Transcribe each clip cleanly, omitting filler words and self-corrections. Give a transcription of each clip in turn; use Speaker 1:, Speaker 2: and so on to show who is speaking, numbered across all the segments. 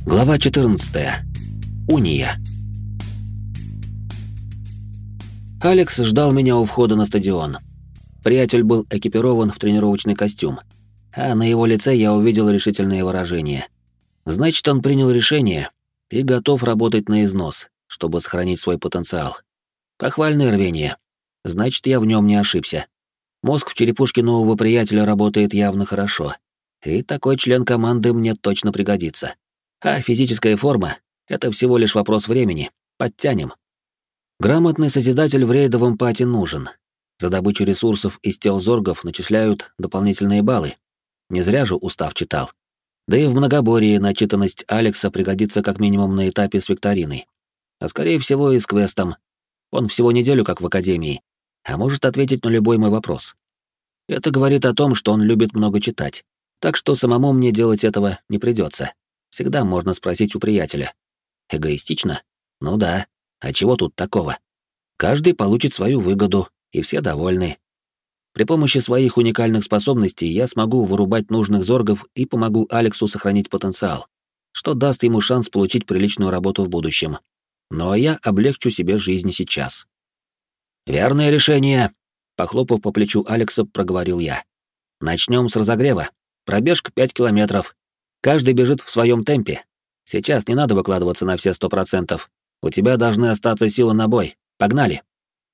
Speaker 1: Глава 14. Уния. Алекс ждал меня у входа на стадион. Приятель был экипирован в тренировочный костюм, а на его лице я увидел решительное выражение. Значит, он принял решение и готов работать на износ, чтобы сохранить свой потенциал. Похвальное рвение. Значит, я в нем не ошибся. Мозг в черепушке нового приятеля работает явно хорошо, и такой член команды мне точно пригодится. А физическая форма — это всего лишь вопрос времени. Подтянем. Грамотный созидатель в рейдовом пати нужен. За добычу ресурсов из тел зоргов начисляют дополнительные баллы. Не зря же устав читал. Да и в многоборье начитанность Алекса пригодится как минимум на этапе с викториной. А скорее всего и с квестом. Он всего неделю как в академии, а может ответить на любой мой вопрос. Это говорит о том, что он любит много читать, так что самому мне делать этого не придется. Всегда можно спросить у приятеля. Эгоистично? Ну да. А чего тут такого? Каждый получит свою выгоду, и все довольны. При помощи своих уникальных способностей я смогу вырубать нужных зоргов и помогу Алексу сохранить потенциал, что даст ему шанс получить приличную работу в будущем. Ну а я облегчу себе жизнь сейчас. «Верное решение», — похлопав по плечу Алекса, проговорил я. «Начнем с разогрева. Пробежка 5 километров. Каждый бежит в своем темпе. Сейчас не надо выкладываться на все 100%. У тебя должны остаться силы на бой. Погнали!»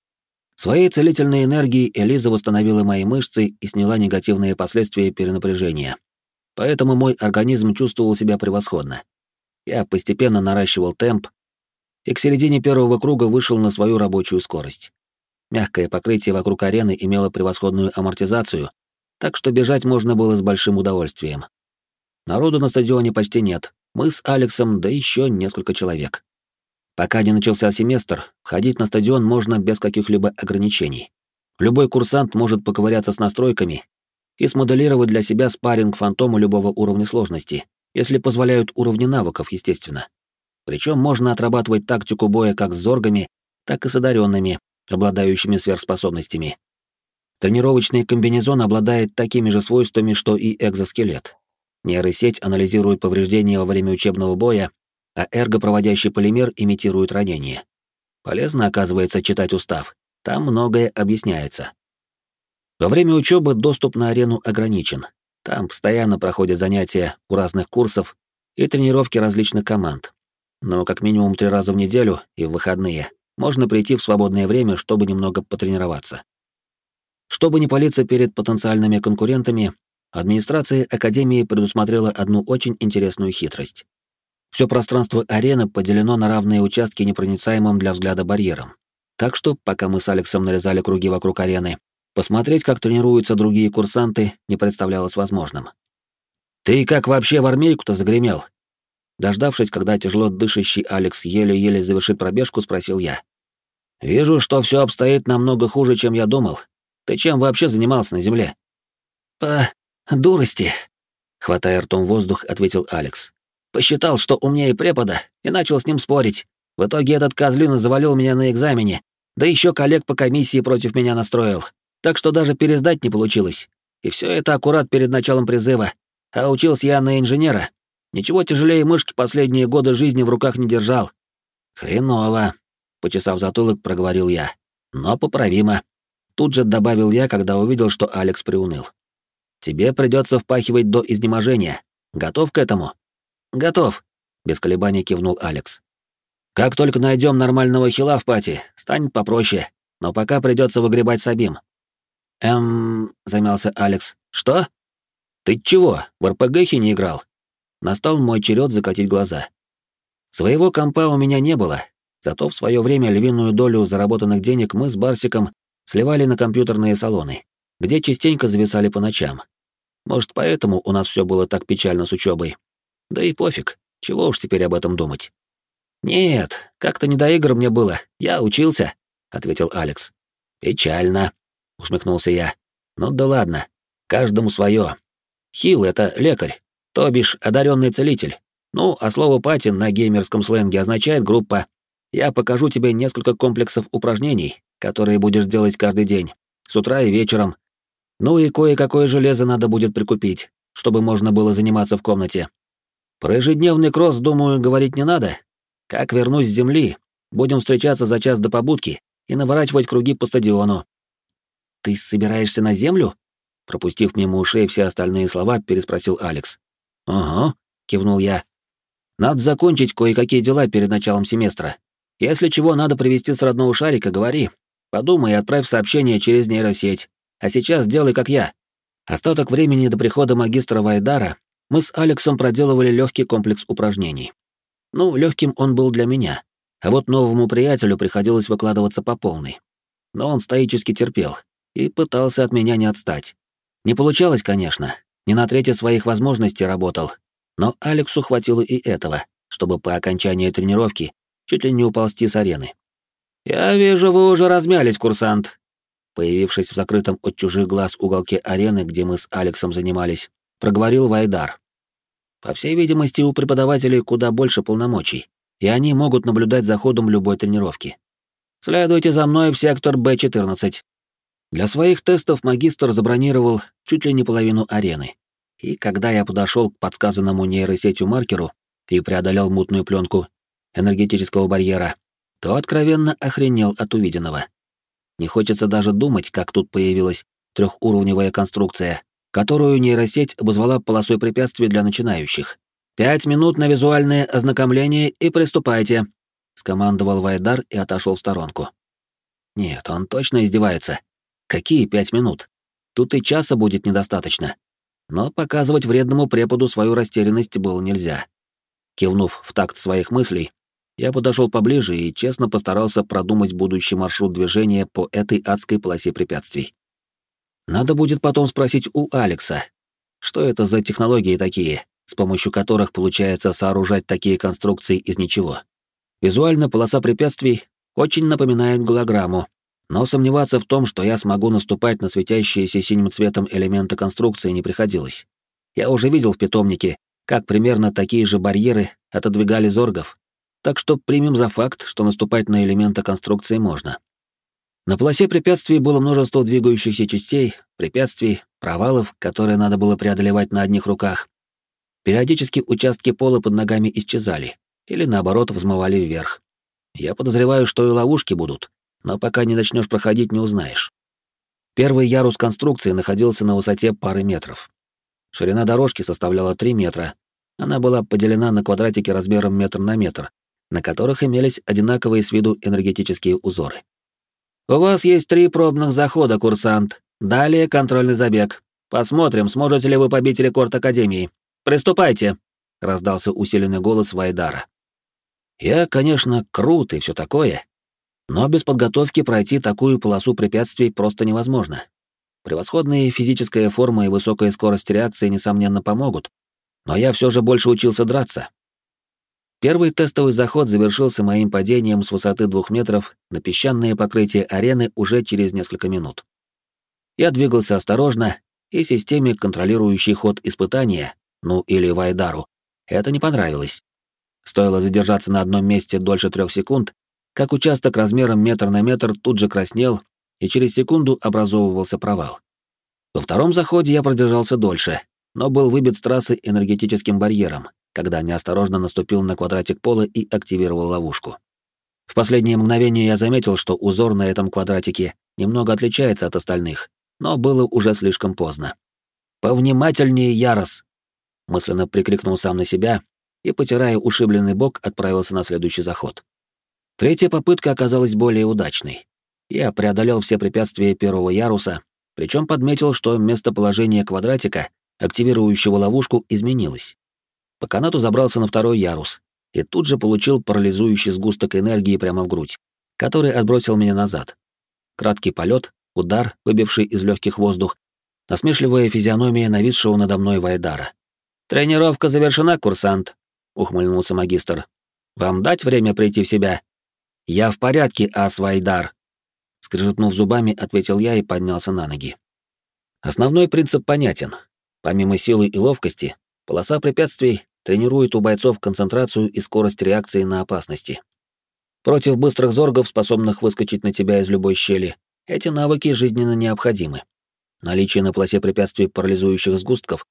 Speaker 1: Своей целительной энергией Элиза восстановила мои мышцы и сняла негативные последствия перенапряжения. Поэтому мой организм чувствовал себя превосходно. Я постепенно наращивал темп и к середине первого круга вышел на свою рабочую скорость. Мягкое покрытие вокруг арены имело превосходную амортизацию, так что бежать можно было с большим удовольствием. Народу на стадионе почти нет. Мы с Алексом, да еще несколько человек. Пока не начался семестр, входить на стадион можно без каких-либо ограничений. Любой курсант может поковыряться с настройками и смоделировать для себя спарринг фантому любого уровня сложности, если позволяют уровни навыков, естественно. Причем можно отрабатывать тактику боя как с зоргами, так и с одаренными, обладающими сверхспособностями. Тренировочный комбинезон обладает такими же свойствами, что и экзоскелет. Нейросеть анализирует повреждения во время учебного боя, а эргопроводящий полимер имитирует ранение. Полезно, оказывается, читать устав. Там многое объясняется. Во время учебы доступ на арену ограничен. Там постоянно проходят занятия у разных курсов и тренировки различных команд. Но как минимум 3 раза в неделю и в выходные можно прийти в свободное время, чтобы немного потренироваться. Чтобы не палиться перед потенциальными конкурентами, администрация Академии предусмотрела одну очень интересную хитрость. Все пространство арены поделено на равные участки непроницаемым для взгляда барьером. Так что, пока мы с Алексом нарезали круги вокруг арены, посмотреть, как тренируются другие курсанты, не представлялось возможным. «Ты как вообще в армейку-то загремел?» Дождавшись, когда тяжело дышащий Алекс еле-еле завершит пробежку, спросил я. «Вижу, что все обстоит намного хуже, чем я думал. Ты чем вообще занимался на земле?» «По дурости», — хватая ртом воздух, ответил Алекс. «Посчитал, что умнее препода, и начал с ним спорить. В итоге этот козлина завалил меня на экзамене, да еще коллег по комиссии против меня настроил. Так что даже пересдать не получилось. И все это аккурат перед началом призыва. А учился я на инженера. Ничего тяжелее мышки последние годы жизни в руках не держал». «Хреново», — почесав затылок, проговорил я. «Но поправимо». Тут же добавил я, когда увидел, что Алекс приуныл. «Тебе придется впахивать до изнеможения. Готов к этому?» «Готов», — без колебаний кивнул Алекс. «Как только найдем нормального хила в пати, станет попроще, но пока придется выгребать Сабим». Замялся Алекс. «Что? Ты чего, в РПГхи не играл?» Настал мой черед закатить глаза. Своего компа у меня не было, зато в свое время львиную долю заработанных денег мы с Барсиком сливали на компьютерные салоны, где частенько зависали по ночам. Может, поэтому у нас все было так печально с учебой. Да и пофиг, чего уж теперь об этом думать. «Нет, как-то не до игр мне было, я учился», — ответил Алекс. «Печально», — усмехнулся я. «Ну да ладно, каждому свое. Хил — это лекарь, то бишь одаренный целитель. Ну, а слово «пати» на геймерском сленге означает группа. Я покажу тебе несколько комплексов упражнений, которые будешь делать каждый день, с утра и вечером. Ну и кое-какое железо надо будет прикупить, чтобы можно было заниматься в комнате. Про ежедневный кросс, думаю, говорить не надо. Как вернусь с земли, будем встречаться за час до побудки и наворачивать круги по стадиону. Ты собираешься на землю? Пропустив мимо ушей все остальные слова, переспросил Алекс. Ага, кивнул я. Надо закончить кое-какие дела перед началом семестра. Если чего надо привезти с родного шарика, говори. Подумай и отправь сообщение через нейросеть. А сейчас делай как я. Остаток времени до прихода магистра Вайдара мы с Алексом проделывали легкий комплекс упражнений. Ну, легким он был для меня, а вот новому приятелю приходилось выкладываться по полной. Но он стоически терпел и пытался от меня не отстать. Не получалось, конечно, не на трети своих возможностей работал, но Алексу хватило и этого, чтобы по окончании тренировки чуть ли не уползти с арены. «Я вижу, вы уже размялись, курсант». Появившись в закрытом от чужих глаз уголке арены, где мы с Алексом занимались, проговорил Вайдар. По всей видимости, у преподавателей куда больше полномочий, и они могут наблюдать за ходом любой тренировки. Следуйте за мной в сектор Б-14. Для своих тестов магистр забронировал чуть ли не половину арены. И когда я подошел к подсказанному нейросетью маркеру и преодолел мутную пленку энергетического барьера, то откровенно охренел от увиденного. Не хочется даже думать, как тут появилась трехуровневая конструкция, которую нейросеть обозвала полосой препятствий для начинающих. 5 минут на визуальное ознакомление и приступайте, скомандовал Вайдар и отошел в сторонку. Нет, он точно издевается. Какие 5 минут? Тут и часа будет недостаточно. Но показывать вредному преподу свою растерянность было нельзя. Кивнув в такт своих мыслей, я подошел поближе и честно постарался продумать будущий маршрут движения по этой адской полосе препятствий. Надо будет потом спросить у Алекса, что это за технологии такие, с помощью которых получается сооружать такие конструкции из ничего. Визуально полоса препятствий очень напоминает голограмму, но сомневаться в том, что я смогу наступать на светящиеся синим цветом элементы конструкции, не приходилось. Я уже видел в питомнике, как примерно такие же барьеры отодвигали зоргов, так что примем за факт, что наступать на элементы конструкции можно. На полосе препятствий было множество двигающихся частей, препятствий, провалов, которые надо было преодолевать на одних руках. Периодически участки пола под ногами исчезали, или наоборот взмывали вверх. Я подозреваю, что и ловушки будут, но пока не начнешь проходить, не узнаешь. Первый ярус конструкции находился на высоте пары метров. Ширина дорожки составляла 3 метра. Она была поделена на квадратики размером метр на метр, на которых имелись одинаковые с виду энергетические узоры. «У вас есть 3 пробных захода, курсант. Далее контрольный забег. Посмотрим, сможете ли вы побить рекорд Академии. Приступайте!» — раздался усиленный голос Вайдара. Я, конечно, крут и все такое, но без подготовки пройти такую полосу препятствий просто невозможно. Превосходная физическая форма и высокая скорость реакции, несомненно, помогут, но я все же больше учился драться. Первый тестовый заход завершился моим падением с высоты 2 метров на песчаное покрытие арены уже через несколько минут. Я двигался осторожно, и системе, контролирующей ход испытания, ну или Вайдару, это не понравилось. Стоило задержаться на одном месте дольше 3 секунд, как участок размером метр на метр тут же краснел, и через секунду образовывался провал. Во втором заходе я продержался дольше, но был выбит с трассы энергетическим барьером, когда неосторожно наступил на квадратик пола и активировал ловушку. В последнее мгновение я заметил, что узор на этом квадратике немного отличается от остальных, но было уже слишком поздно. «Повнимательнее, Ярос!» мысленно прикрикнул сам на себя и, потирая ушибленный бок, отправился на следующий заход. Третья попытка оказалась более удачной. Я преодолел все препятствия первого яруса, причем подметил, что местоположение квадратика, активирующего ловушку, изменилось. По канату забрался на второй ярус и тут же получил парализующий сгусток энергии прямо в грудь, который отбросил меня назад. Краткий полет, удар, выбивший из легких воздух, насмешливая физиономия нависшего надо мной Вайдара. «Тренировка завершена, курсант», — ухмыльнулся магистр. «Вам дать время прийти в себя?» «Я в порядке, ас Вайдар», — скрежетнув зубами, ответил я и поднялся на ноги. Основной принцип понятен. Помимо силы и ловкости, полоса препятствий тренирует у бойцов концентрацию и скорость реакции на опасности. Против быстрых зоргов, способных выскочить на тебя из любой щели, эти навыки жизненно необходимы. Наличие на полосе препятствий парализующих сгустков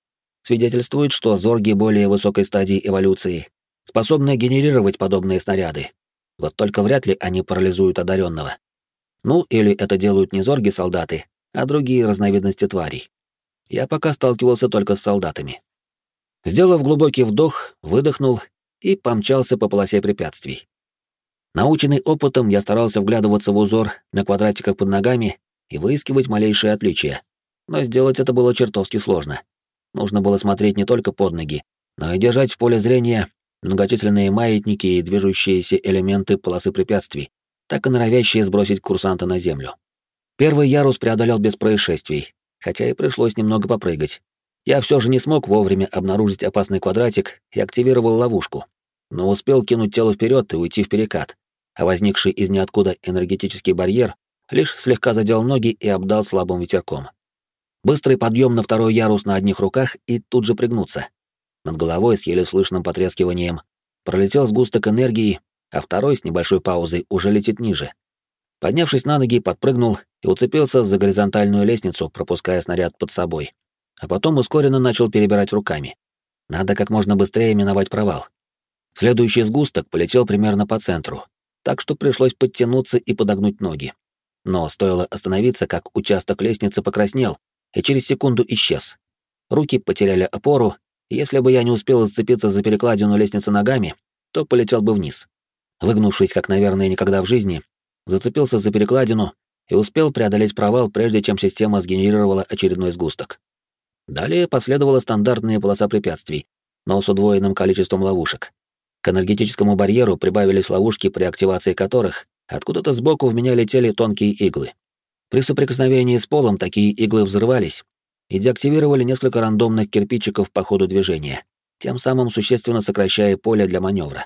Speaker 1: свидетельствует, что зорги более высокой стадии эволюции способны генерировать подобные снаряды. Вот только вряд ли они парализуют одаренного. Ну, или это делают не зорги-солдаты, а другие разновидности тварей. Я пока сталкивался только с солдатами. Сделав глубокий вдох, выдохнул и помчался по полосе препятствий. Наученный опытом, я старался вглядываться в узор на квадратиках под ногами и выискивать малейшие отличия. Но сделать это было чертовски сложно. Нужно было смотреть не только под ноги, но и держать в поле зрения многочисленные маятники и движущиеся элементы полосы препятствий, так и норовящие сбросить курсанта на землю. Первый ярус преодолел без происшествий, хотя и пришлось немного попрыгать. Я все же не смог вовремя обнаружить опасный квадратик и активировал ловушку, но успел кинуть тело вперед и уйти в перекат, а возникший из ниоткуда энергетический барьер лишь слегка задел ноги и обдал слабым ветерком. Быстрый подъем на второй ярус на одних руках и тут же пригнуться. Над головой с еле слышным потрескиванием пролетел сгусток энергии, а второй с небольшой паузой уже летит ниже. Поднявшись на ноги, подпрыгнул и уцепился за горизонтальную лестницу, пропуская снаряд под собой. А потом ускоренно начал перебирать руками. Надо как можно быстрее миновать провал. Следующий сгусток полетел примерно по центру, так что пришлось подтянуться и подогнуть ноги. Но стоило остановиться, как участок лестницы покраснел и через секунду исчез. Руки потеряли опору, и если бы я не успел зацепиться за перекладину лестницы ногами, то полетел бы вниз. Выгнувшись, как, наверное, никогда в жизни, зацепился за перекладину и успел преодолеть провал, прежде чем система сгенерировала очередной сгусток. Далее последовала стандартная полоса препятствий, но с удвоенным количеством ловушек. К энергетическому барьеру прибавились ловушки, при активации которых откуда-то сбоку в меня летели тонкие иглы. При соприкосновении с полом такие иглы взрывались и деактивировали несколько рандомных кирпичиков по ходу движения, тем самым существенно сокращая поле для маневра.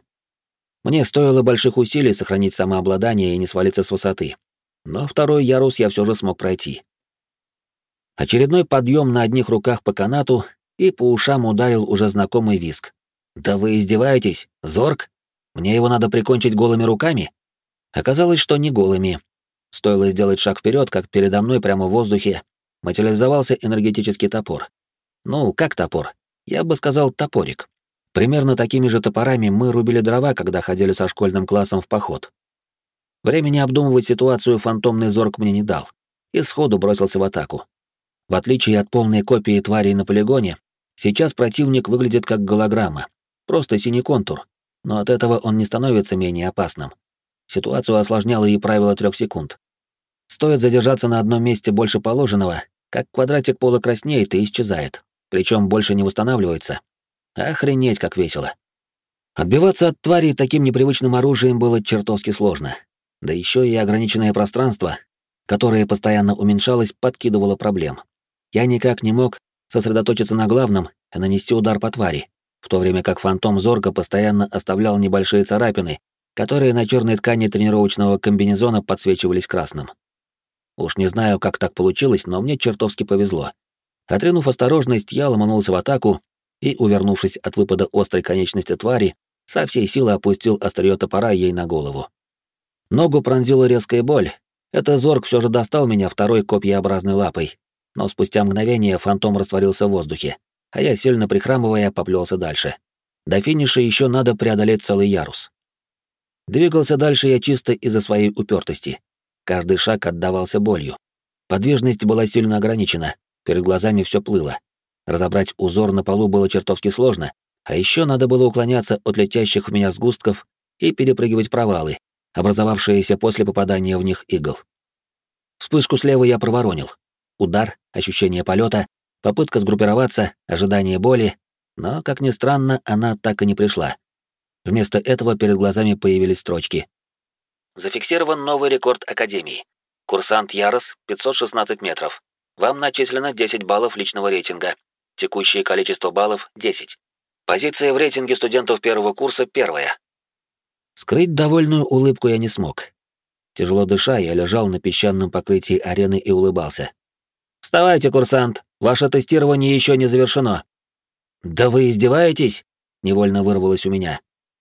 Speaker 1: Мне стоило больших усилий сохранить самообладание и не свалиться с высоты, но второй ярус я все же смог пройти. Очередной подъем на одних руках по канату, и по ушам ударил уже знакомый визг. «Да вы издеваетесь? Зорг? Мне его надо прикончить голыми руками?» Оказалось, что не голыми. Стоило сделать шаг вперед, как передо мной прямо в воздухе материализовался энергетический топор. Ну, как топор? Я бы сказал, топорик. Примерно такими же топорами мы рубили дрова, когда ходили со школьным классом в поход. Времени обдумывать ситуацию фантомный зорг мне не дал, и сходу бросился в атаку. В отличие от полной копии тварей на полигоне, сейчас противник выглядит как голограмма, просто синий контур, но от этого он не становится менее опасным. Ситуацию осложняло и правило 3 секунд. Стоит задержаться на одном месте больше положенного, как квадратик пола краснеет и исчезает, причем больше не восстанавливается. Охренеть, как весело. Отбиваться от тварей таким непривычным оружием было чертовски сложно. Да еще и ограниченное пространство, которое постоянно уменьшалось, подкидывало проблем. Я никак не мог сосредоточиться на главном и нанести удар по твари, в то время как фантом Зорга постоянно оставлял небольшие царапины, которые на черной ткани тренировочного комбинезона подсвечивались красным. Уж не знаю, как так получилось, но мне чертовски повезло. Отринув осторожность, я ломанулся в атаку и, увернувшись от выпада острой конечности твари, со всей силы опустил острие топора ей на голову. Ногу пронзила резкая боль. Это Зорг все же достал меня второй копьеобразной лапой, но спустя мгновение фантом растворился в воздухе, а я, сильно прихрамывая, поплелся дальше. До финиша еще надо преодолеть целый ярус. Двигался дальше я чисто из-за своей упертости. Каждый шаг отдавался болью. Подвижность была сильно ограничена, перед глазами все плыло. Разобрать узор на полу было чертовски сложно, а еще надо было уклоняться от летящих в меня сгустков и перепрыгивать провалы, образовавшиеся после попадания в них игл. Вспышку слева я проворонил. Удар, ощущение полета, попытка сгруппироваться, ожидание боли, но, как ни странно, она так и не пришла. Вместо этого перед глазами появились строчки. Зафиксирован новый рекорд Академии. Курсант Ярос, 516 метров. Вам начислено 10 баллов личного рейтинга. Текущее количество баллов — 10. Позиция в рейтинге студентов первого курса — 1. Скрыть довольную улыбку я не смог. Тяжело дыша, я лежал на песчаном покрытии арены и улыбался. «Вставайте, курсант, ваше тестирование еще не завершено». «Да вы издеваетесь?» — невольно вырвалось у меня.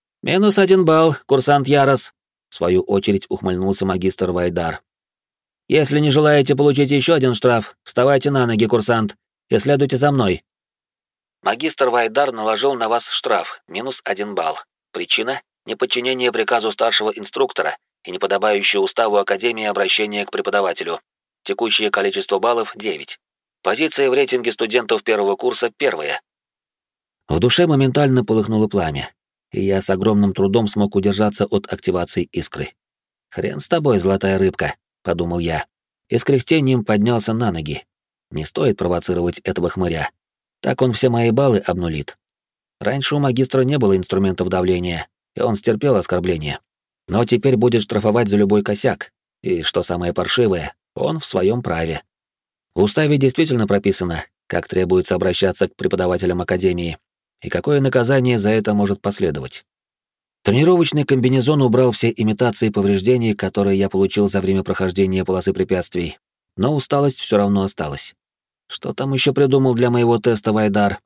Speaker 1: «-1 балл, курсант Ярос», — в свою очередь ухмыльнулся магистр Вайдар. «Если не желаете получить еще один штраф, вставайте на ноги, курсант, и следуйте за мной». Магистр Вайдар наложил на вас штраф, -1 балл. Причина — неподчинение приказу старшего инструктора и неподобающее уставу Академии обращение к преподавателю. Текущее количество баллов — 9. Позиция в рейтинге студентов первого курса — 1. В душе моментально полыхнуло пламя, и я с огромным трудом смог удержаться от активации искры. «Хрен с тобой, золотая рыбка», — подумал я, и с кряхтением поднялся на ноги. Не стоит провоцировать этого хмыря. Так он все мои баллы обнулит. Раньше у магистра не было инструментов давления, и он стерпел оскорбления. Но теперь будет штрафовать за любой косяк, и, что самое паршивое, он в своем праве. В уставе действительно прописано, как требуется обращаться к преподавателям Академии, и какое наказание за это может последовать. Тренировочный комбинезон убрал все имитации повреждений, которые я получил за время прохождения полосы препятствий, но усталость все равно осталась. Что там еще придумал для моего теста Вайдар?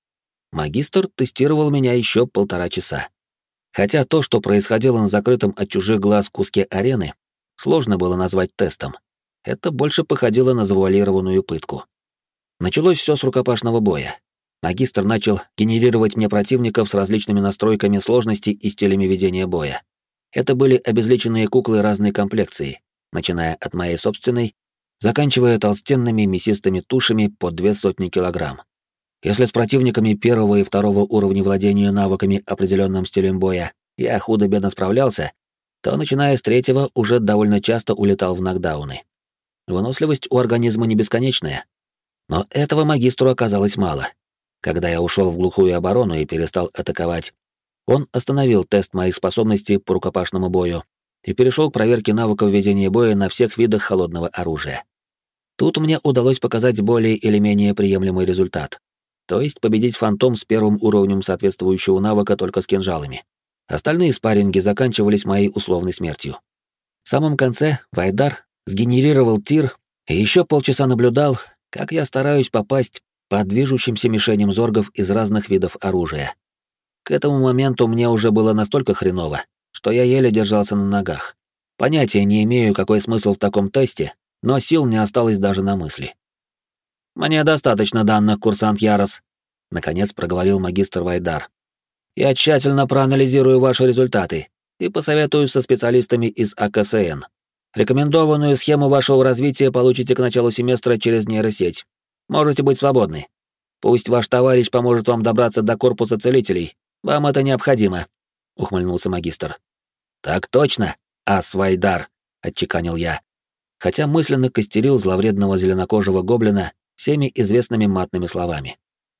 Speaker 1: Магистр тестировал меня еще 1,5 часа. Хотя то, что происходило на закрытом от чужих глаз куске арены, сложно было назвать тестом. Это больше походило на завуалированную пытку. Началось все с рукопашного боя. Магистр начал генерировать мне противников с различными настройками сложности и стилями ведения боя. Это были обезличенные куклы разной комплекции, начиная от моей собственной, заканчивая толстенными мясистыми тушами по 200 килограмм. Если с противниками первого и второго уровня владения навыками определенным стилем боя я худо-бедно справлялся, то, начиная с третьего, уже довольно часто улетал в нокдауны. Выносливость у организма не бесконечная. Но этого магистру оказалось мало. Когда я ушел в глухую оборону и перестал атаковать, он остановил тест моих способностей по рукопашному бою и перешел к проверке навыков ведения боя на всех видах холодного оружия. Тут мне удалось показать более или менее приемлемый результат. То есть победить фантом с первым уровнем соответствующего навыка только с кинжалами. Остальные спарринги заканчивались моей условной смертью. В самом конце Вайдар сгенерировал тир и еще полчаса наблюдал, как я стараюсь попасть по движущимся мишеням зоргов из разных видов оружия. К этому моменту мне уже было настолько хреново, что я еле держался на ногах. Понятия не имею, какой смысл в таком тесте, но сил не осталось даже на мысли. «Мне достаточно данных, курсант Ярос», — наконец проговорил магистр Вайдар. «Я тщательно проанализирую ваши результаты и посоветуюсь со специалистами из АКСН. Рекомендованную схему вашего развития получите к началу семестра через нейросеть. Можете быть свободны. Пусть ваш товарищ поможет вам добраться до корпуса целителей. Вам это необходимо», — ухмыльнулся магистр. «Так точно, ас Вайдар», — отчеканил я, хотя мысленно костерил зловредного зеленокожего гоблина всеми известными матными словами.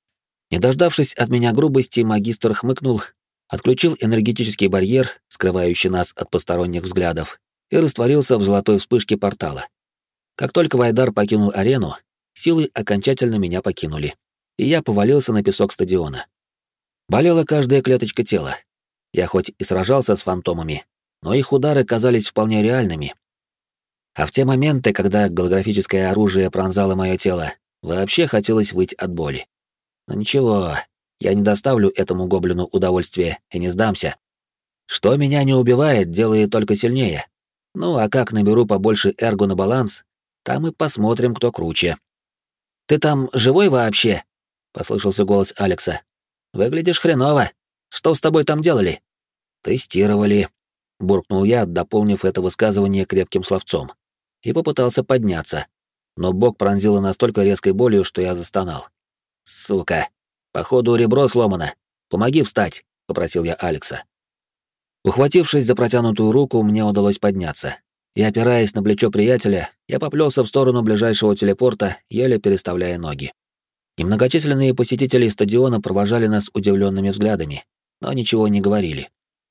Speaker 1: Не дождавшись от меня грубости, магистр хмыкнул, отключил энергетический барьер, скрывающий нас от посторонних взглядов, и растворился в золотой вспышке портала. Как только Вайдар покинул арену, силы окончательно меня покинули, и я повалился на песок стадиона. Болела каждая клеточка тела. Я хоть и сражался с фантомами, но их удары казались вполне реальными. А в те моменты, когда голографическое оружие пронзало мое тело, вообще хотелось выть от боли. Но ничего, я не доставлю этому гоблину удовольствия и не сдамся. Что меня не убивает, делает только сильнее. Ну а как наберу побольше эрго на баланс, там и посмотрим, кто круче. «Ты там живой вообще?» — послышался голос Алекса. «Выглядишь хреново. Что с тобой там делали?» «Тестировали», — буркнул я, дополнив это высказывание крепким словцом, и попытался подняться, но бок пронзило настолько резкой болью, что я застонал. «Сука! Походу, ребро сломано. Помоги встать», — попросил я Алекса. Ухватившись за протянутую руку, мне удалось подняться, и, опираясь на плечо приятеля, я поплелся в сторону ближайшего телепорта, еле переставляя ноги. Немногочисленные посетители стадиона провожали нас удивленными взглядами, но ничего не говорили.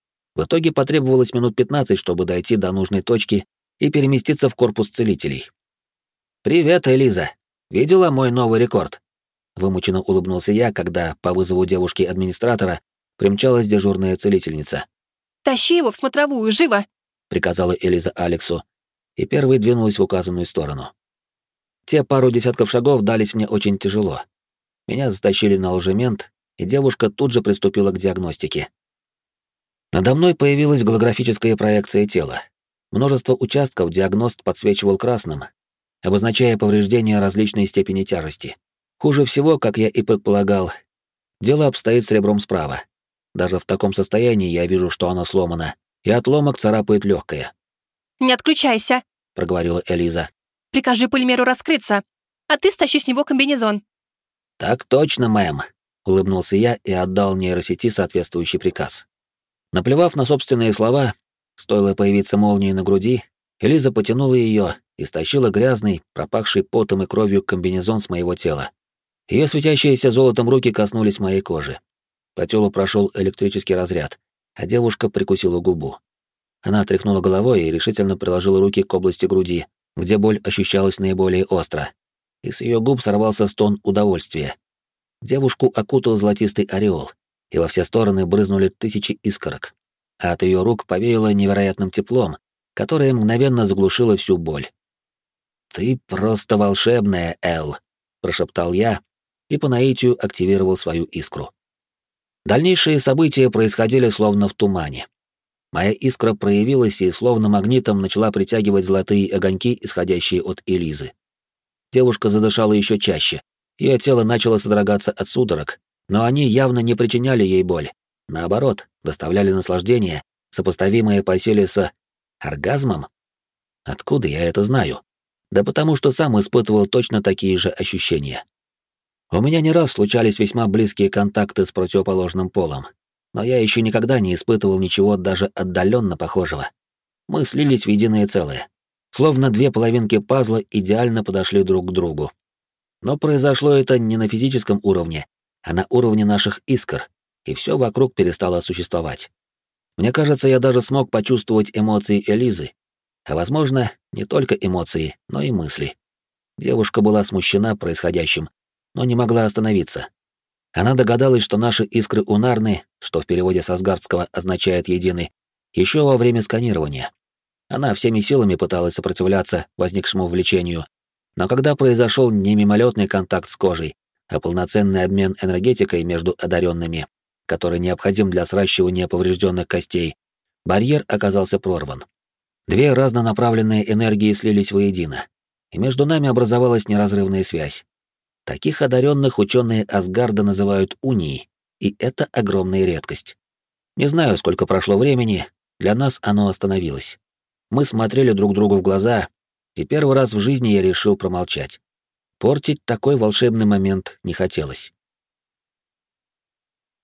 Speaker 1: В итоге потребовалось минут 15, чтобы дойти до нужной точки и переместиться в корпус целителей. «Привет, Элиза! Видела мой новый рекорд?» Вымученно улыбнулся я, когда по вызову девушки-администратора примчалась дежурная целительница.
Speaker 2: «Тащи его в смотровую, живо!»
Speaker 1: — приказала Элиза Алексу, и первой двинулась в указанную сторону. Те пару десятков шагов дались мне очень тяжело. Меня затащили на ложемент, и девушка тут же приступила к диагностике. Надо мной появилась голографическая проекция тела. Множество участков диагност подсвечивал красным, обозначая повреждения различной степени тяжести. Хуже всего, как я и предполагал, Дело обстоит с ребром справа. Даже в таком состоянии я вижу, что оно сломано, и отломок царапает легкое.
Speaker 2: «Не отключайся»,
Speaker 1: — проговорила Элиза.
Speaker 2: «Прикажи полимеру раскрыться, а ты стащи с него комбинезон».
Speaker 1: «Так точно, мэм», — улыбнулся я и отдал нейросети соответствующий приказ. Наплевав на собственные слова, стоило появиться молнии на груди, Элиза потянула ее и стащила грязный, пропахший потом и кровью комбинезон с моего тела. Ее светящиеся золотом руки коснулись моей кожи. По телу прошел электрический разряд, а девушка прикусила губу. Она тряхнула головой и решительно приложила руки к области груди, где боль ощущалась наиболее остро. И с ее губ сорвался стон удовольствия. Девушку окутал золотистый ореол, и во все стороны брызнули тысячи искорок. А от ее рук повеяло невероятным теплом, которое мгновенно заглушило всю боль. «Ты просто волшебная, Эл», — прошептал я и по наитию активировал свою искру. Дальнейшие события происходили словно в тумане. Моя искра проявилась и словно магнитом начала притягивать золотые огоньки, исходящие от Элизы. Девушка задышала еще чаще, ее тело начало содрогаться от судорог, но они явно не причиняли ей боль. Наоборот, доставляли наслаждение, сопоставимое по силе с оргазмом. Откуда я это знаю? Да потому что сам испытывал точно такие же ощущения. У меня не раз случались весьма близкие контакты с противоположным полом, но я еще никогда не испытывал ничего даже отдаленно похожего. Мы слились в единое целое. Словно две половинки пазла идеально подошли друг к другу. Но произошло это не на физическом уровне, а на уровне наших искр, и все вокруг перестало существовать. Мне кажется, я даже смог почувствовать эмоции Элизы, а возможно, не только эмоции, но и мысли. Девушка была смущена происходящим, но не могла остановиться. Она догадалась, что наши искры унарны, что в переводе с асгардского означает «единый», еще во время сканирования. Она всеми силами пыталась сопротивляться возникшему влечению, но когда произошел не мимолетный контакт с кожей, а полноценный обмен энергетикой между одаренными, который необходим для сращивания поврежденных костей, барьер оказался прорван. Две разнонаправленные энергии слились воедино, и между нами образовалась неразрывная связь. Таких одаренных ученые Асгарда называют унией, и это огромная редкость. Не знаю, сколько прошло времени, для нас оно остановилось. Мы смотрели друг другу в глаза, и первый раз в жизни я решил промолчать. Портить такой волшебный момент не хотелось.